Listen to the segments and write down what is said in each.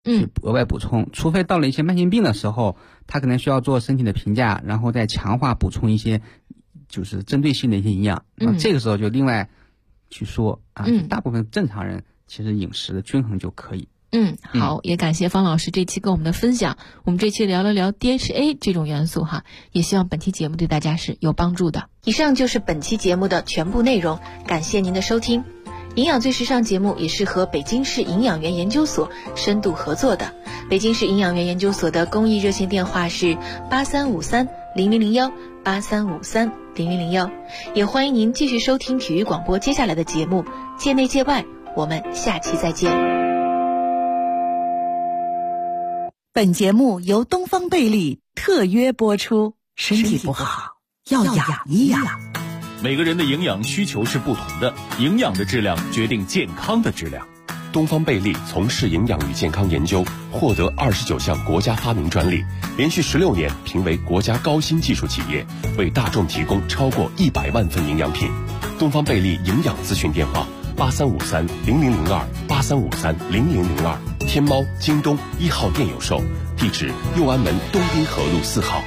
去额外补充，除非到了一些慢性病的时候，他可能需要做身体的评价，然后再强化补充一些就是针对性的一些营养，那这个时候就另外去说啊。大部分正常人其实饮食的均衡就可以。 好，也感谢方老师这期跟我们的分享。我们这期聊了聊 DHA 这种元素哈，也希望本期节目对大家是有帮助的。以上就是本期节目的全部内容，感谢您的收听。营养最时尚节目也是和北京市营养园研究所深度合作的。北京市营养园研究所的公益热线电话是83530001 83530001，也欢迎您继续收听体育广播接下来的节目界内界外，我们下期再见。 本节目由东方贝利特约播出，身体不好要养一养。 每个人的营养需求是不同的，营养的质量决定健康的质量。 东方贝利从事营养与健康研究，获得29项国家发明专利，连续16年评为国家高新技术企业，为大众提供超过100万份营养品。东方贝利营养咨询电话83530002 83530002，天猫、京东1号店有售，地址右安门东滨河路4号。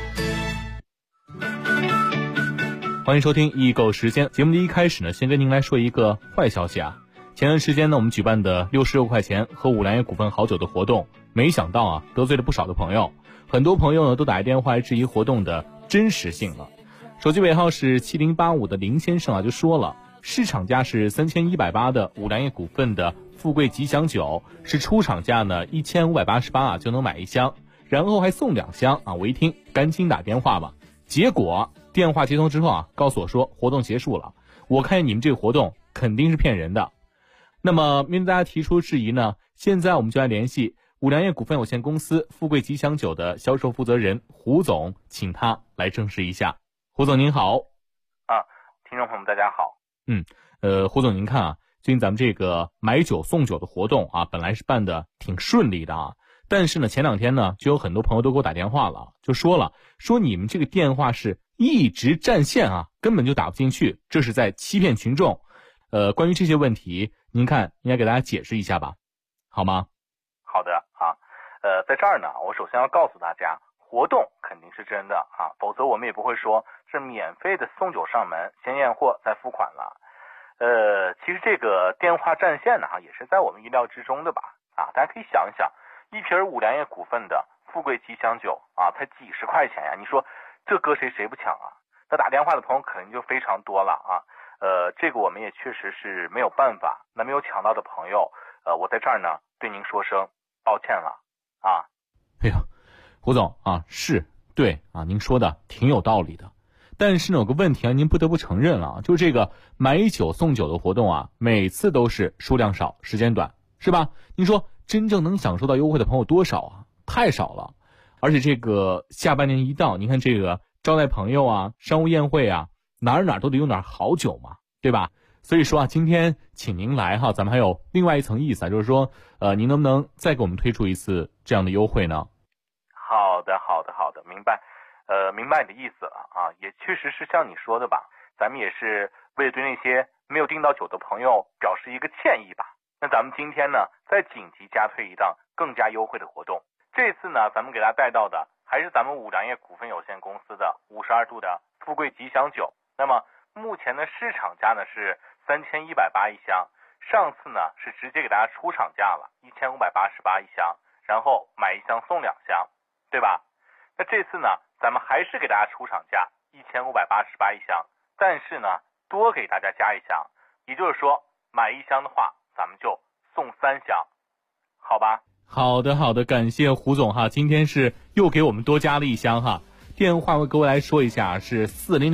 欢迎收听易购时间。节目的一开始呢，先跟您来说一个坏消息啊。前段时间呢，我们举办的66块钱喝五粮液股份好酒的活动，没想到啊，得罪了不少的朋友。很多朋友呢都打电话来质疑活动的真实性了。手机尾号是7085的林先生啊，就说了，市场价是3180的五粮液股份的富贵吉祥酒，是出厂价呢1588啊就能买一箱，然后还送2箱啊。我一听赶紧打电话吧，结果电话接通之后啊，告诉我说活动结束了。我看见你们这个活动肯定是骗人的。那么面对大家提出质疑呢，现在我们就来联系五粮液股份有限公司富贵吉祥酒的销售负责人胡总，请他来证实一下。胡总您好。 听众朋友们大家好。 胡总您看啊，最近咱们这个买酒送酒的活动啊，本来是办的挺顺利的啊，但是呢前2天呢就有很多朋友都给我打电话了，就说你们这个电话是一直占线啊，根本就打不进去，这是在欺骗群众。关于这些问题，您看应该给大家解释一下吧，好吗？ 好的啊，在这儿呢，我首先要告诉大家，活动肯定是真的啊，否则我们也不会说是免费的送酒上门，先验货再付款了。其实这个电话占线呢，也是在我们意料之中的吧？啊，大家可以想一想，一瓶五粮液股份的富贵吉祥酒啊，才几十块钱呀，你说这搁谁不抢啊？那打电话的朋友肯定就非常多了啊。这个我们也确实是没有办法。那没有抢到的朋友，我在这儿呢对您说声抱歉了啊。 哎呀，胡总啊，是对啊，您说的挺有道理的。但是呢，有个问题啊，您不得不承认了，就是这个买酒送酒的活动啊，每次都是数量少，时间短，是吧？您说真正能享受到优惠的朋友多少啊？太少了。而且这个下半年一到，您看这个招待朋友啊，商务宴会啊，哪儿都得有点好酒嘛，对吧？所以说啊，今天请您来哈，咱们还有另外一层意思啊，就是说您能不能再给我们推出一次这样的优惠呢？ 好的，明白。明白你的意思了啊，也确实是像你说的吧，咱们也是为了对那些没有订到酒的朋友表示一个歉意吧。那咱们今天呢，再紧急加推一档更加优惠的活动。这次呢，咱们给大家带到的还是咱们五粮液股份有限公司的52度的富贵吉祥酒。那么目前的市场价呢是3180一箱，上次呢是直接给大家出厂价了1588一箱，然后买1箱送2箱，对吧？那这次呢，咱们还是给大家出厂价1588一箱，但是呢，多给大家加1箱，也就是说，买1箱的话，咱们就送3箱，好吧？ 好的，感谢胡总哈，今天是又给我们多加了1箱哈。电话我各位来说一下，是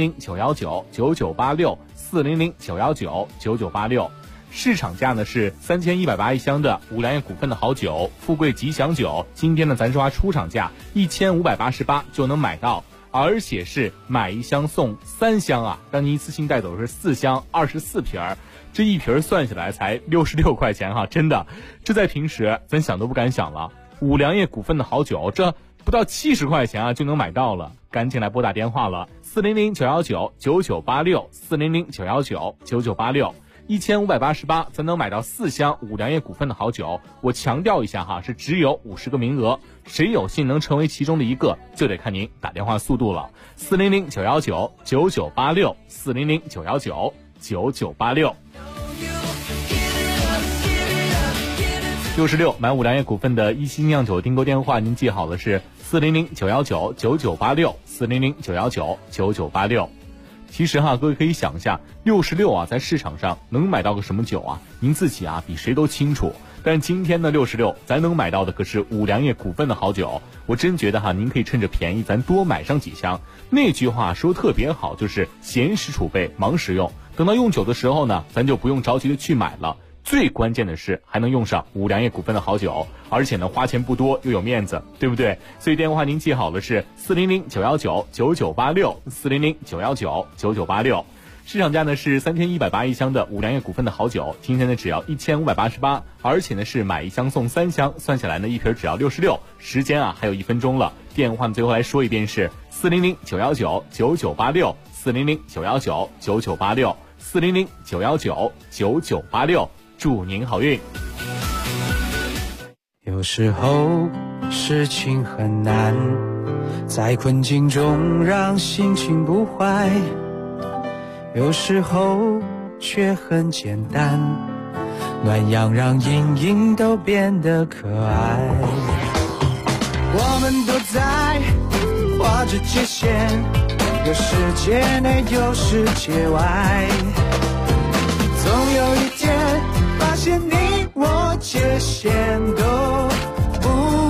400-919-9986 400-919-9986。市场价呢是3180一箱的五粮液股份的好酒富贵吉祥酒，今天呢咱说出厂价1588就能买到，而且是买1箱送3箱啊，让您一次性带走是4箱24瓶，这一瓶算下来才66块钱哈，真的，这在平时咱想都不敢想了。五粮液股份的好酒，这不到70块钱啊就能买到了，赶紧来拨打电话了，400-919-9986 400-919-9986。 1588才能买到4箱五粮液股份的好酒。我强调一下哈，是只有50个名额，谁有幸能成为其中的一个，就得看您打电话速度了。400-919-9986，400-919-9986。66买五粮液股份的一星酿酒订购电话，您记好了是400-919-9986，400-919-9986。其实哈，各位可以想一下，66啊，在市场上能买到个什么酒啊？您自己啊，比谁都清楚。但今天的66，咱能买到的可是五粮液股份的好酒。我真觉得哈，您可以趁着便宜，咱多买上几箱。那句话说特别好，就是闲时储备，忙时用。等到用酒的时候呢，咱就不用着急的去买了。最关键的是还能用上五粮液股份的好酒，而且呢花钱不多又有面子，对不对？所以电话您记好了是400-919-9986，400-919-9986。市场价呢是3180一箱的五粮液股份的好酒，今天呢只要1588，而且呢是买1箱送3箱，算下来呢一瓶只要66。时间啊还有1分钟了，电话呢最后来说一遍是400-919-9986，400-919-9986，400-919-9986。祝您好运。 有时候事情很难，在困境中让心情不坏，有时候却很简单，暖阳让阴影都变得可爱。我们都在画着界限，有世界内有世界外，总有一天发现你我界限都不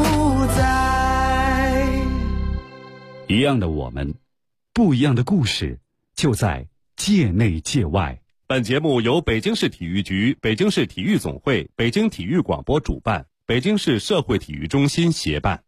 在。 一样的我们，不一样的故事，就在界内界外。 本节目由北京市体育局、北京市体育总会、北京体育广播主办，北京市社会体育中心协办。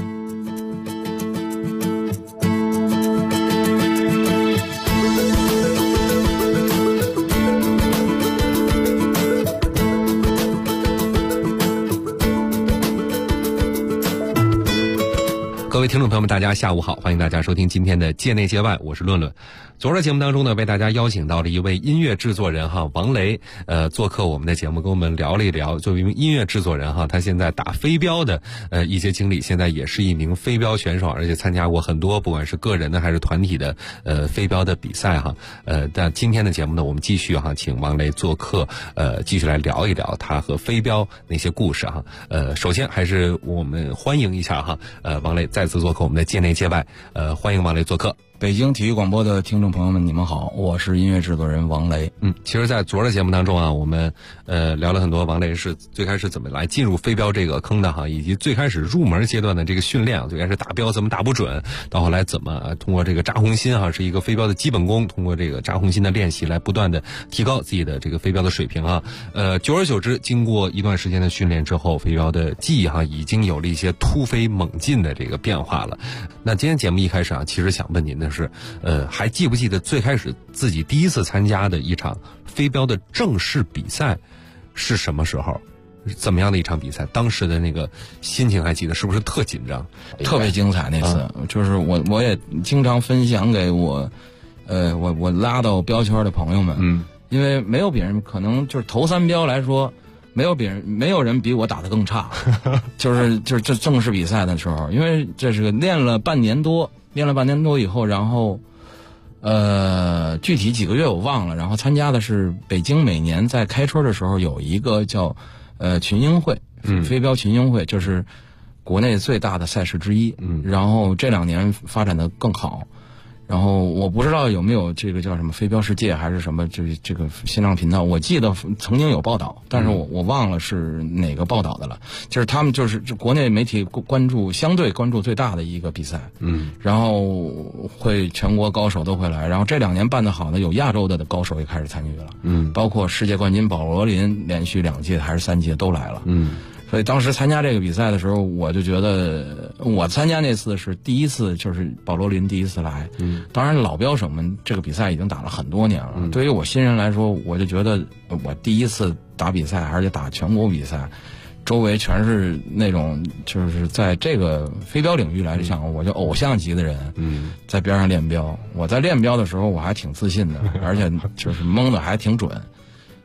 各位听众朋友们，大家下午好，欢迎大家收听今天的界内界外，我是论论。昨儿的节目当中呢，为大家邀请到了一位音乐制作人王雷，做客我们的节目，跟我们聊了一聊。作为一名音乐制作人他现在打飞镖的一些经历，现在也是一名飞镖选手，而且参加过很多不管是个人的还是团体的飞镖的比赛但今天的节目呢，我们继续请王雷做客，继续来聊一聊他和飞镖那些故事首先还是我们欢迎一下王雷再次做客我们的界内界外，欢迎王雷做客。 北京体育广播的听众朋友们，你们好，我是音乐制作人王雷。 其实在昨儿的节目当中我们聊了很多王雷是最开始怎么来进入飞镖这个坑的以及最开始入门阶段的这个训练，最开始打镖怎么打不准，到后来怎么通过这个扎红心是一个飞镖的基本功，通过这个扎红心的练习来不断的提高自己的这个飞镖的水平久而久之，经过一段时间的训练之后，飞镖的技艺已经有了一些突飞猛进的这个变化了。那今天节目一开始其实想问您的是还记不记得最开始自己第一次参加的一场飞镖的正式比赛是什么时候？怎么样的一场比赛？当时的那个心情还记得，是不是特紧张？ 特别精彩那次，就是我也经常分享给我拉到镖圈的朋友们，因为没有别人，可能就是头3镖来说，没有人比我打得更差，就是这正式比赛的时候，因为这是练了半年多以后，然后具体几个月我忘了，然后参加的是北京每年在开春的时候有一个叫群英会，飞镖群英会，就是国内最大的赛事之一，然后这2年发展的更好。然后我不知道有没有这个叫什么飞镖世界还是什么这个新浪频道，我记得曾经有报道，但是我忘了是哪个报道的了。就是他们就是国内媒体相对关注最大的一个比赛，然后会全国高手都会来，然后这2年办得好的有亚洲的高手也开始参与了，包括世界冠军保罗林连续2届还是3届都来了，所以当时参加这个比赛的时候，我就觉得我参加那次是第一次，就是保罗林第一次来。当然老镖手们这个比赛已经打了很多年了。对于我新人来说，我就觉得我第一次打比赛，而且打全国比赛，周围全是那种就是在这个飞镖领域来讲，我就偶像级的人。在边上练镖，我在练镖的时候我还挺自信的，而且就是蒙的还挺准。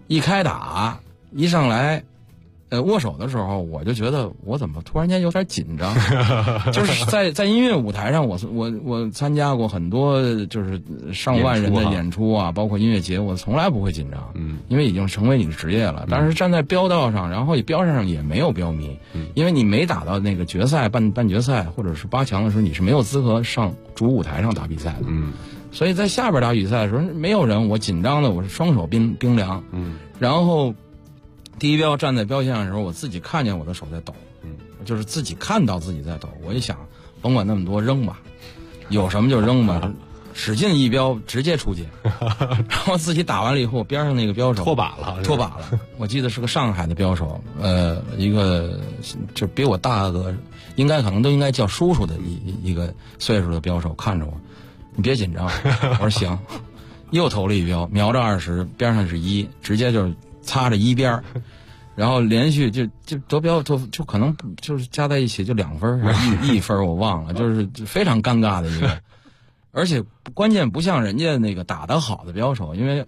一开打一上来。握手的时候，我就觉得我怎么突然间有点紧张，就是在音乐舞台上，我参加过很多就是上万人的演出啊，包括音乐节，我从来不会紧张，因为已经成为你的职业了。但是站在标道上，然后标上也没有标迷，因为你没打到那个决赛、半决赛或者是8强的时候，你是没有资格上主舞台上打比赛的，所以在下边打比赛的时候，没有人，我紧张的我是双手冰凉，然后。第一标站在标线上的时候，我自己看见我的手在抖，就是自己看到自己在抖。我一想，甭管那么多，扔吧，有什么就扔吧，使劲一标，直接出界。然后自己打完了以后，边上那个标手脱靶了。 我记得是个上海的标手，一个就比我大个，可能都应该叫叔叔的一个岁数的标手，看着我，你别紧张。我说行，又投了一标，瞄着20，边上是1，直接就是。擦着1边，然后连续就得标就可能就是加在一起就2分1分我忘了，就是非常尴尬的一个，而且关键不像人家那个打得好的标手，因为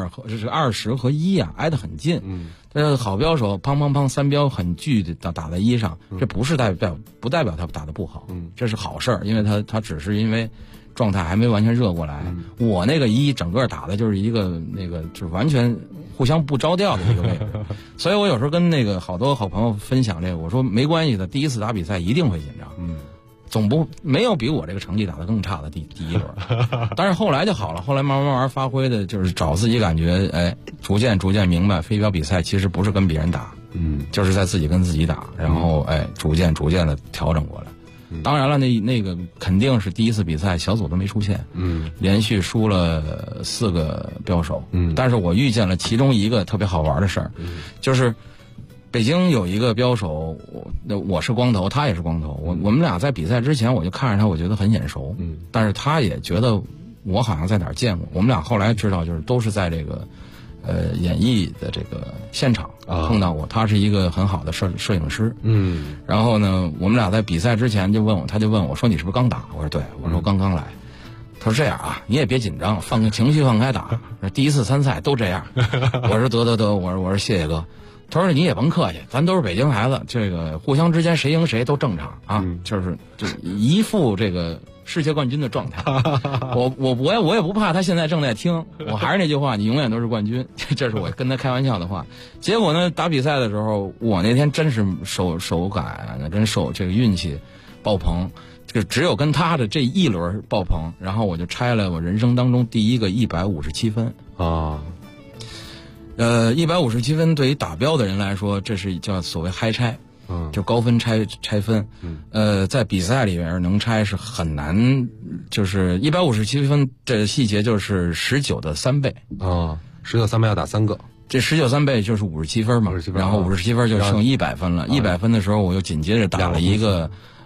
20和1啊挨得很近，好标手砰砰砰3标很巨的打在1上，这不代表他打得不好，这是好事儿，因为他只是因为。状态还没完全热过来，我那个1整个打的就是一个就是完全互相不着调的一个位置，所以我有时候跟那个好多好朋友分享这个，我说没关系的，第一次打比赛一定会紧张，没有比我这个成绩打得更差的第一轮，但是后来就好了，后来慢慢发挥的就是找自己感觉，逐渐明白飞镖比赛其实不是跟别人打，就是在自己跟自己打，然后逐渐的调整过来。当然了，那个肯定是第一次比赛小组都没出现，连续输了4个标手，但是我遇见了其中一个特别好玩的事儿，就是北京有一个标手，我是光头，他也是光头，我们俩在比赛之前我就看着他，我觉得很眼熟，但是他也觉得我好像在哪儿见过，我们俩后来知道就是都是在这个演艺的这个现场碰到过，他是一个很好的摄影师，然后呢，我们俩在比赛之前他就问我说你是不是刚打？我说对，我说刚来。他说这样啊，你也别紧张，情绪放开打，第一次参赛都这样。我说得，我说谢谢哥。他说你也甭客气，咱都是北京孩子，这个互相之间谁赢谁都正常啊，就是一副这个世界冠军的状态。我也不怕他现在正在听，我还是那句话，你永远都是冠军，这是我跟他开玩笑的话。结果呢，打比赛的时候，我那天真是手感跟这个运气爆棚，这个只有跟他的这一轮爆棚，然后我就拆了我人生当中第一个157分啊。157分对于打标的人来说，这是叫所谓嗨拆，就高分拆分。在比赛里面能拆是很难，就是157分的细节就是19的3倍啊，19 3倍要打3个， 这19 3倍就是57分嘛，然后57分就剩100分了。100分的时候，我又紧接着打了一个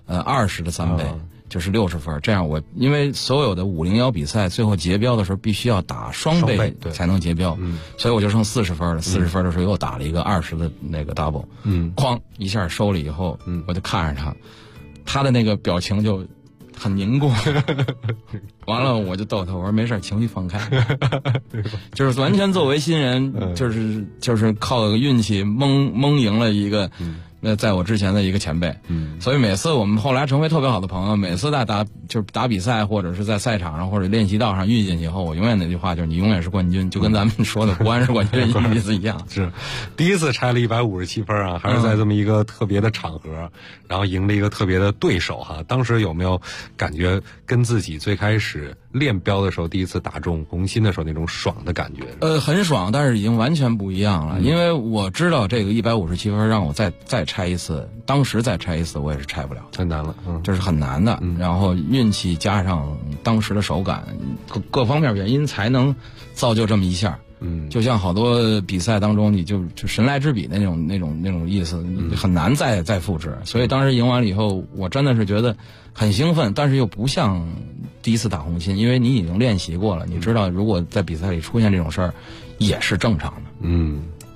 20的3倍。就是60分，这样因为所有的501比赛最后结标的时候必须要打双倍才能结标，所以我就剩40分了。40分的时候又打了一个20的那个 double，哐一下收了以后，我就看着他的那个表情就很凝固，完了我就逗他，我说没事，情绪放开，就是完全作为新人，就是靠运气蒙赢了一个。那在我之前的一个前辈，所以每次我们后来成为特别好的朋友，每次在打比赛或者是在赛场上或者练习道上遇见以后，我永远那句话就是你永远是冠军，就跟咱们说的国安是冠军意思一样。 是，第一次拆了157分啊，还是在这么一个特别的场合，然后赢了一个特别的对手哈。当时有没有感觉跟自己最开始练标的时候第一次打中红心的时候那种爽的感觉？ 很爽，但是已经完全不一样了，因为我知道这个157分让我再拆一次，当时再拆一次我也是拆不了， 太难了， 这是很难的。然后运气加上当时的手感，各方面原因才能造就这么一下。就像好多比赛当中，你就神来之笔那种意思，很难再复制。所以当时赢完了以后，我真的是觉得很兴奋，但是又不像第一次打红心，因为你已经练习过了，你知道如果在比赛里出现这种事儿也是正常的。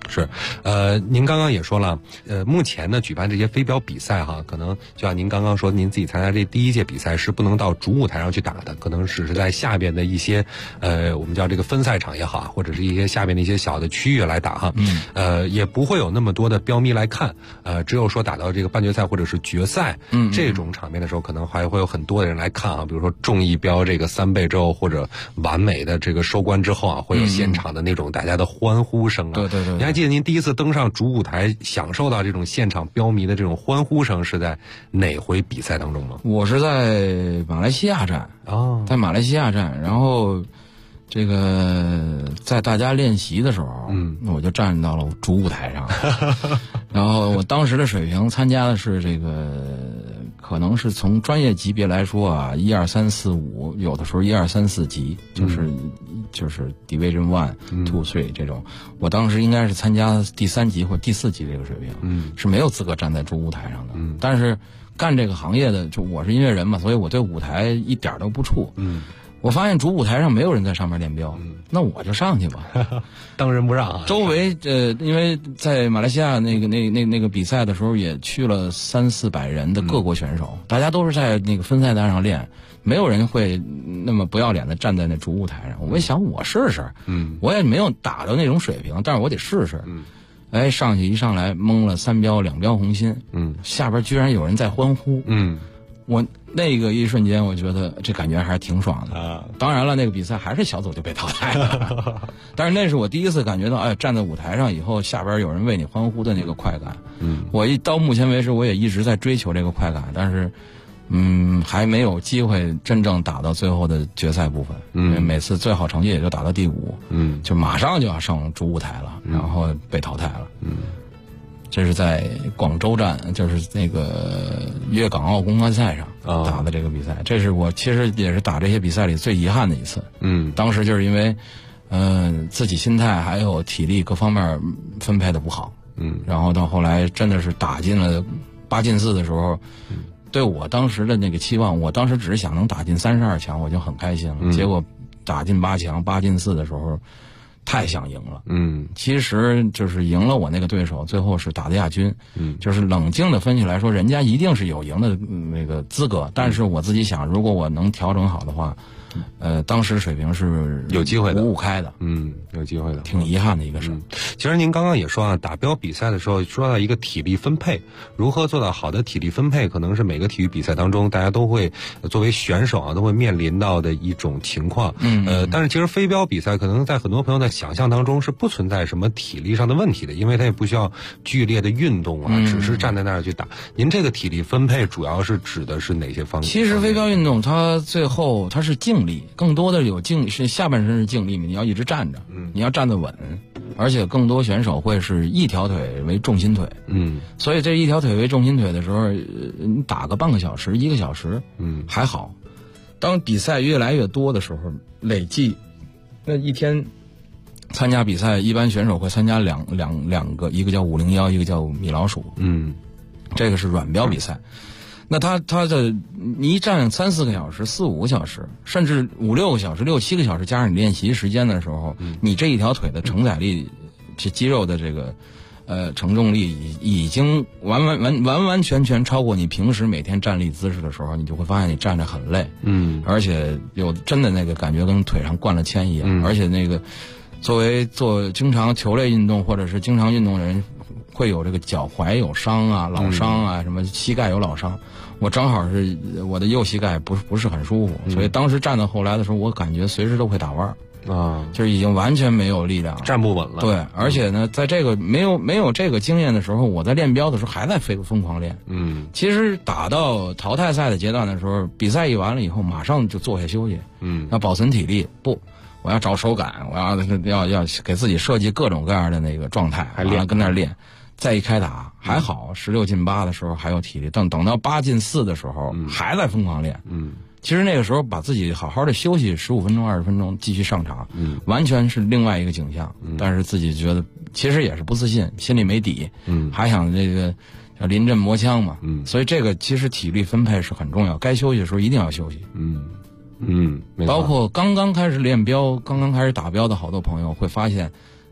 是，您刚刚也说了，目前呢举办这些飞镖比赛哈，可能就像您刚刚说，您自己参加这第一届比赛是不能到主舞台上去打的，可能只是在下边的一些我们叫这个分赛场也好，或者是一些下边的一些小的区域来打哈，也不会有那么多的镖迷来看，只有说打到这个半决赛或者是决赛，这种场面的时候，可能还会有很多的人来看啊，比如说中一镖这个3倍之后，或者完美的这个收官之后啊，会有现场的那种大家的欢呼声啊， 对对对， 你还记得您第一次登上主舞台，享受到这种现场镖迷的这种欢呼声是在哪回比赛当中吗？ 我是在马来西亚站在马来西亚站，然后这个在大家练习的时候，我就站到了主舞台上，然后我当时的水平参加的是这个，可能是从专业级别来说啊，1、2、3、4、5，有的时候1、2、3、4级，就是 Division 1、2、3这种。我当时应该是参加第3级或第4级这个水平，是没有资格站在主舞台上的。但是干这个行业的，就我是音乐人嘛，所以我对舞台一点都不怵。我发现主舞台上没有人在上面练镖，那我就上去吧， 当仁不让啊。 周围因为在马来西亚那个比赛的时候，也去了300、400人的各国选手，大家都是在那个分赛台上练，没有人会那么不要脸的站在那主舞台上。我一想，我试试，我也没有打到那种水平，但是我得试试。上去一上来蒙了3镖2镖红心，下边居然有人在欢呼，我那个一瞬间，我觉得这感觉还是挺爽的。当然了，那个比赛还是小组就被淘汰了，但是那是我第一次感觉到，站在舞台上以后，下边有人为你欢呼的那个快感。我到目前为止，我也一直在追求这个快感，但是还没有机会真正打到最后的决赛部分。因为每次最好成绩也就打到第5，就马上就要上主舞台了，然后被淘汰了。这是在广州站，就是那个粤港澳公开赛上打的这个比赛，这是我其实也是打这些比赛里最遗憾的一次。当时就是因为自己心态还有体力各方面分配的不好，然后到后来真的是打进了8进4的时候，对我当时的那个期望，我当时只是想能打进32强，我就很开心了。结果打进8强8进4的时候，太想赢了。其实就是赢了我那个对手，最后是打的亚军。就是冷静的分析来说，人家一定是有赢的那个资格，但是我自己想，如果我能调整好的话，当时水平是有机会的 ，5-5开的， 有机会的， 挺遗憾的一个事。 其实您刚刚也说啊，打镖比赛的时候说到一个体力分配，如何做到好的体力分配，可能是每个体育比赛当中大家都会作为选手啊都会面临到的一种情况。但是其实飞镖比赛可能在很多朋友的想象当中是不存在什么体力上的问题的，因为它也不需要剧烈的运动啊，只是站在那儿去打。您这个体力分配主要是指的是哪些方面？ 其实飞镖运动它最后它是静力，更多的有静，是下半身是静力，你要一直站着，你要站得稳，而且更多选手会是一条腿为重心腿，所以这一条腿为重心腿的时候，你打个半个小时、1个小时，还好。当比赛越来越多的时候，累计那一天参加比赛，一般选手会参加两个，一个叫501，一个叫米老鼠，这个是软镖比赛。那他的你一站3、4个小时、4、5个小时，甚至5、6个小时、6、7个小时，加上你练习时间的时候，你这一条腿的承载力，这肌肉的这个承重力已经完全超过你平时每天站立姿势的时候，你就会发现你站着很累，而且有真的那个感觉跟腿上灌了铅一样，而且那个做经常球类运动或者是经常运动的人，会有这个脚踝有伤啊、老伤啊，什么膝盖有老伤。我正好是我的右膝盖不是很舒服，所以当时站到后来的时候，我感觉随时都会打弯就是已经完全没有力量了， 站不稳了。 对，而且呢，在这个没有这个经验的时候，我在练镖的时候还在疯狂练。其实打到淘汰赛的阶段的时候，比赛一完了以后，马上就坐下休息。要保存体力，我要找手感，我要给自己设计各种各样的那个状态，还练跟那儿练。再一开打还好，16进8的时候还有体力，等到8进4的时候，还在疯狂练。其实那个时候把自己好好的休息15分钟、20分钟，继续上场，完全是另外一个景象。但是自己觉得其实也是不自信，心里没底，还想这个叫临阵磨枪嘛。所以这个其实体力分配是很重要，该休息的时候一定要休息。包括刚刚开始练镖、刚刚开始打镖的好多朋友会发现，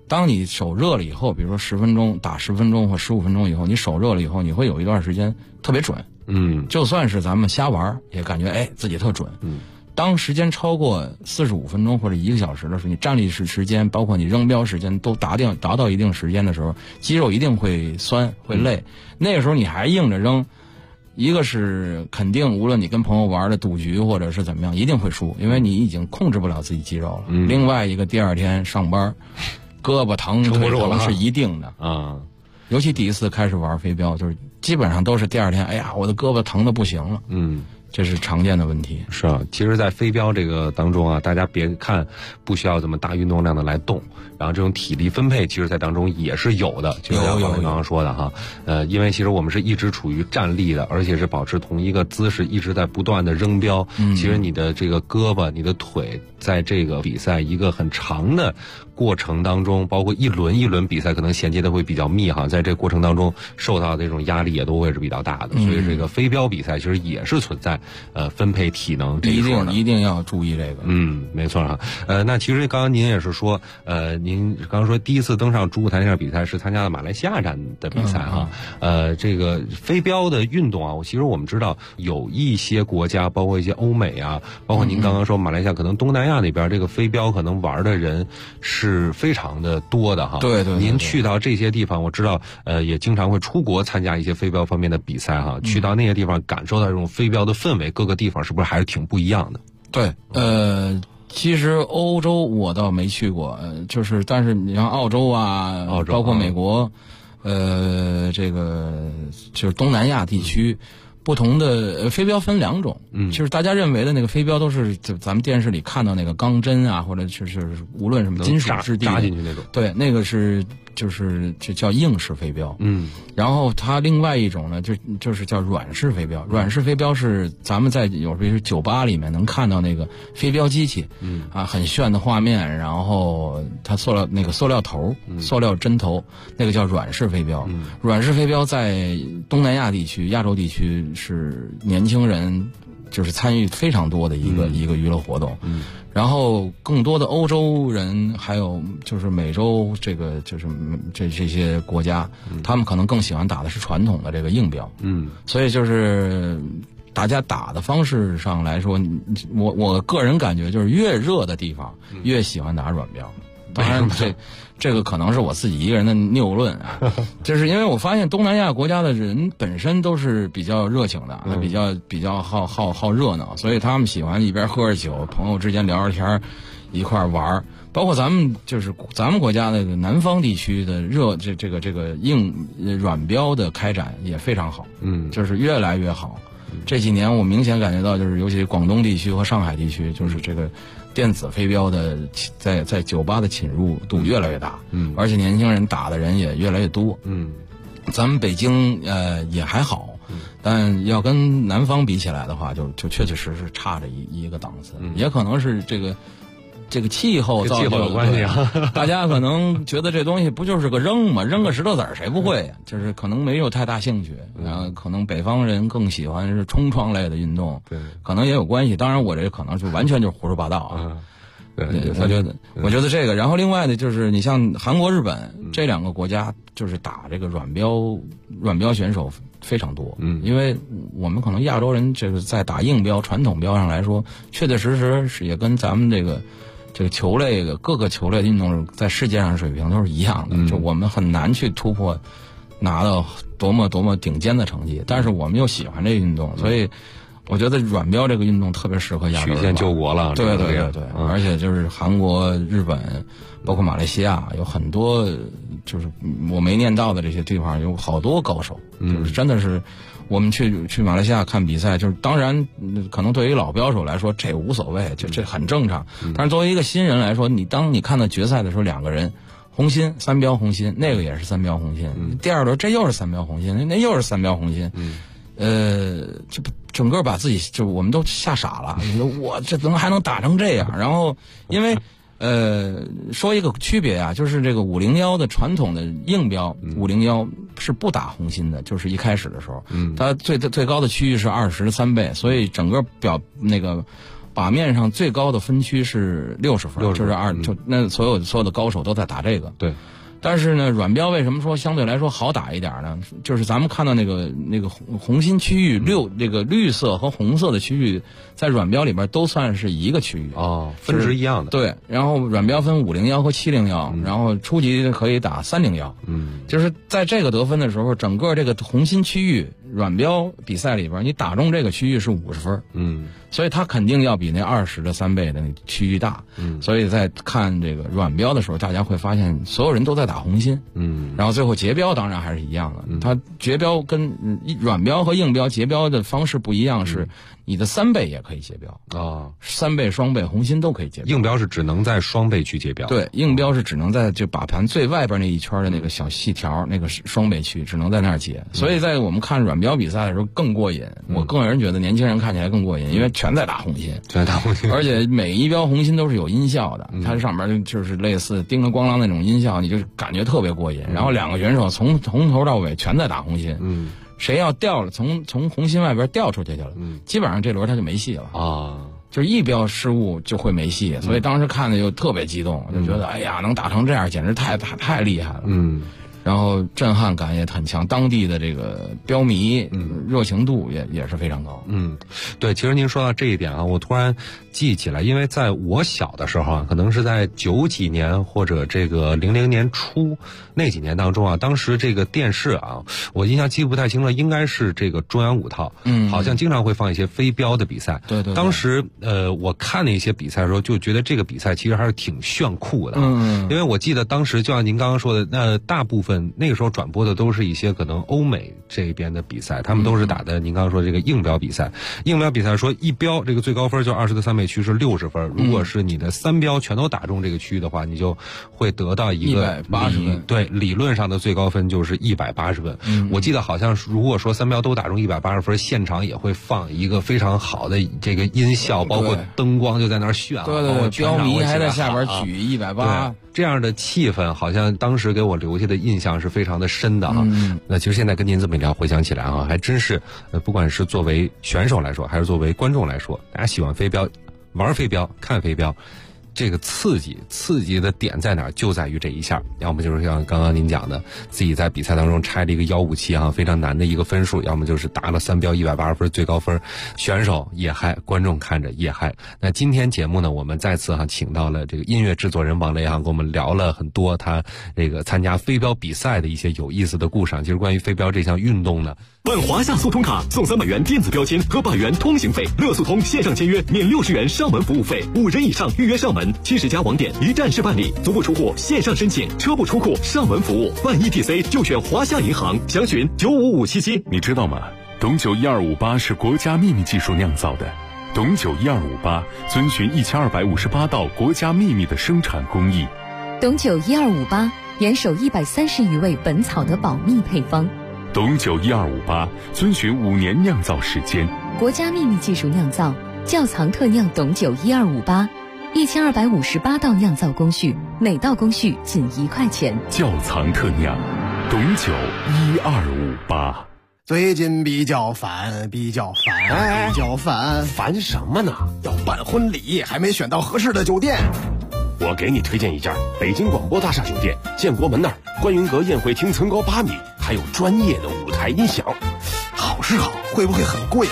当你手热了以后，比如说10分钟打10分钟或15分钟以后，你手热了以后，你会有一段时间特别准。就算是咱们瞎玩也感觉自己特准。当时间超过45分钟或者1个小时的时候，你站立时间包括你扔标时间都达到一定时间的时候，肌肉一定会酸会累。那个时候你还硬着扔，一个是肯定无论你跟朋友玩的赌局或者是怎么样，一定会输，因为你已经控制不了自己肌肉了。另外一个第二天上班，胳膊疼腿疼是一定的啊。尤其第一次开始玩飞镖，就是基本上都是第二天，哎呀，我的胳膊疼得不行了。这是常见的问题。 是啊，其实在飞镖这个当中啊，大家别看不需要这么大运动量的来动，然后这种体力分配其实在当中也是有的，就像刚刚说的哈。因为其实我们是一直处于站立的，而且是保持同一个姿势，一直在不断的扔镖。其实你的这个胳膊你的腿在这个比赛一个很长的过程当中，包括一轮一轮比赛可能衔接的会比较密哈，在这个过程当中受到的这种压力也都会是比较大的。所以这个飞镖比赛其实也是存在分配体能这一说的， 一定要注意这个。 没错哈。那其实刚刚您也是说，您刚刚说第一次登上主舞台那场比赛是参加了马来西亚站的比赛哈。这个飞镖的运动啊，其实我们知道有一些国家，包括一些欧美啊，包括您刚刚说马来西亚，可能东南亚那边这个飞镖可能玩的人是非常的多的哈。 对。 您去到这些地方，我知道也经常会出国参加一些飞镖方面的比赛哈。去到那些地方感受到这种飞镖的氛围，各个地方是不是还是挺不一样的？ 对，其实欧洲我倒没去过，但是你像澳洲啊，包括美国，这个就是东南亚地区。不同的飞镖分2种，就是大家认为的那个飞镖都是就咱们电视里看到那个钢针啊，或者就是无论什么金属质地扎进去那种， 对，那个是就叫硬式飞镖。然后它另外一种呢，就是叫软式飞镖。软式飞镖是咱们在有时候酒吧里面能看到那个飞镖机器，很炫的画面，然后它塑料头、塑料针头，那个叫软式飞镖。软式飞镖在东南亚地区、亚洲地区是年轻人就是参与非常多的一个娱乐活动。然后更多的欧洲人还有就是美洲这个就是这些国家，他们可能更喜欢打的是传统的这个硬镖。所以就是大家打的方式上来说，我个人感觉就是越热的地方越喜欢打软镖。当然这个可能是我自己一个人的谬论啊，就是因为我发现东南亚国家的人本身都是比较热情的，比较好热闹，所以他们喜欢一边喝着酒，朋友之间聊着天，一块玩。包括咱们国家的南方地区的这个硬软镖的开展也非常好，就是越来越好。这几年我明显感觉到，就是尤其广东地区和上海地区，就是这个电子飞镖的在酒吧的侵入度越来越大，而且年轻人打的人也越来越多。咱们北京也还好，但要跟南方比起来的话，就确确实实差着一个档次。也可能是这个气候造就的关系啊， 大家可能觉得这东西不就是个扔嘛，扔个石头子儿谁不会呀？就是可能没有太大兴趣。然后可能北方人更喜欢是冲撞类的运动， 对， 可能也有关系。当然我这可能就完全就是胡说八道啊。对，我觉得这个，然后另外的就是你像韩国、日本这2个国家，就是打这个软镖选手非常多。因为我们可能亚洲人这个在打硬镖、传统镖上来说，确确实实是也跟咱们这个球类的各个球类的运动在世界上水平都是一样的，就我们很难去突破，拿到多么顶尖的成绩。但是我们又喜欢这个运动，所以我觉得软镖这个运动特别适合亚洲人， 曲线救国了。 对，而且就是韩国、日本，包括马来西亚，有很多就是我没念到的这些地方，有好多高手，就是真的是。我们去马来西亚看比赛，就是当然可能对于老镖手来说这无所谓，这很正常。但是作为一个新人来说，当你看到决赛的时候，2个人红心3镖红心，那个也是3镖红心，第2轮这又是3镖红心，那又是3镖红心，就整个把自己就我们都吓傻了，我这怎么还能打成这样？然后因为说一个区别啊，就是这个501的传统的硬镖，501是不打红心的，就是一开始的时候，它最高的区域是23倍，所以整个靶面上最高的分区是60分，就是那所有的高手都在打这个。 对。 但是呢，软标为什么说相对来说好打一点呢？就是咱们看到那个红心区域这个绿色和红色的区域，在软标里边都算是一个区域分值一样的。 对，然后软标分501和701，然后初级可以打301。就是在这个得分的时候，整个这个红心区域软标比赛里边，你打中这个区域是50分。所以它肯定要比那20的3倍的那区域大。所以在看这个软标的时候，大家会发现所有人都在打红心。然后最后结标当然还是一样的。它结标跟软标和硬标结标的方式不一样，是你的3倍也可以结标3倍、双倍、红心都可以结标。 硬标是只能在双倍区结标。 对，硬标是只能在就靶盘最外边那一圈的那个小细条那个双倍区，只能在那儿结。所以在我们看软标比赛的时候更过瘾。我个人觉得年轻人看起来更过瘾，因为全在打红心，而且每一标红心都是有音效的，它上面就是类似叮了咣啷那种音效，你就感觉特别过瘾。然后2个选手从头到尾全在打红心。谁要掉了，从红心外边掉出去了，基本上这轮他就没戏了就是一标失误就会没戏。所以当时看的就特别激动，就觉得哎呀，能打成这样简直太厉害了。然后震撼感也很强，当地的这个标迷热情度也是非常高。 对，其实您说到这一点啊，我突然记起来，因为在我小的时候啊，可能是在90几年或者这个00年初那几年当中啊，当时这个电视啊，我印象记不太清了，应该是这个中央5套，好像经常会放一些飞镖的比赛。 对。 当时我看那些比赛的时候，就觉得这个比赛其实还是挺炫酷的。因为我记得当时就像您刚刚说的，那大部分那个时候转播的都是一些可能欧美这边的比赛，他们都是打的您刚刚说这个硬标比赛。硬标比赛说一标这个最高分就20的3倍区是60分，如果是你的3标全都打中这个区域的话，你就会得到一个 180分。 对，理论上的最高分就是180分。我记得好像如果说3标都打中180分，现场也会放一个非常好的这个音效，包括灯光就在那儿炫。 对，标迷还在下边举180。 这样的气氛好像当时给我留下的印象是非常的深的哈。那其实现在跟您这么一聊，回想起来啊，还真是不管是作为选手来说，还是作为观众来说，大家喜欢飞镖、玩飞镖、看飞镖，这个刺激的点在哪儿？就在于这一下，要么就是像刚刚您讲的，自己在比赛当中拆了一个157啊，非常难的一个分数；要么就是打了3标180分最高分，选手也嗨，观众看着也嗨。那今天节目呢，我们再次请到了这个音乐制作人王雷跟我们聊了很多他这个参加飞镖比赛的一些有意思的故事。其实关于飞镖这项运动呢， 办华夏速通卡送300元电子标签和100元通行费，乐速通线上签约免60元上门服务费，5人以上预约上门，70家网点一站式办理，足不出户线上申请，车不出库上门服务，办 ETC 就选华夏银行，详询95577。 你知道吗？董酒1258是国家秘密技术酿造的，董酒1258遵循1258道国家秘密的生产工艺。 董酒1258严守130余味本草的保密配方。 董酒1258遵循5年酿造时间， 国家秘密技术酿造，窖藏特酿董酒1258，1258道酿造工序，每道工序仅1块钱。 窖藏特酿，董酒1258。 最近比较烦， 烦什么呢？ 要办婚礼，还没选到合适的酒店。 我给你推荐一家北京广播大厦酒店，建国门那儿，观云阁宴会厅层高8米，还有专业的舞台音响。 好是好，会不会很贵啊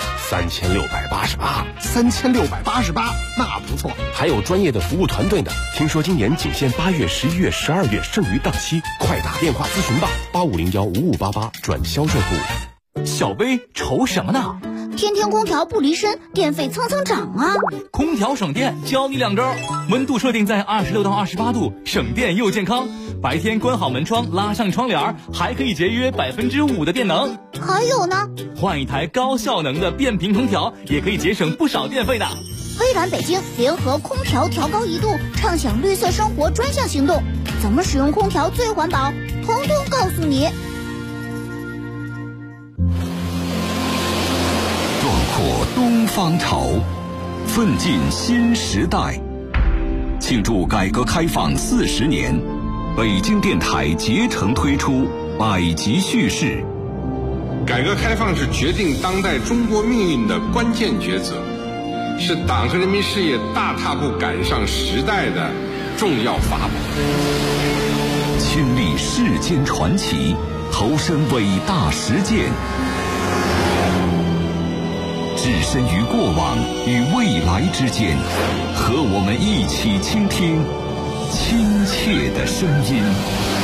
？3688，那不错。 还有专业的服务团队呢。听说今年仅限8月、11月、12月，剩余档期，快打电话咨询吧，85015588转销售部。 小薇愁什么呢？ 天天空调不离身，电费蹭蹭涨啊！ 空调省电，教你2招：温度设定在26到28度，省电又健康。白天关好门窗，拉上窗帘，还可以节约5%的电能。 还有呢， 换一台高效能的变频空调，也可以节省不少电费呢。 微软北京联合空调调高1度，畅享绿色生活专项行动，怎么使用空调最环保？通通告诉你。 壮阔东方潮，奋进新时代。庆祝改革开放40年，北京电台竭诚推出百集叙事。 改革开放是决定当代中国命运的关键抉择， 是党和人民事业大踏步赶上时代的重要法宝。 亲历世间传奇，投身伟大实践，置身于过往与未来之间，和我们一起倾听亲切的声音。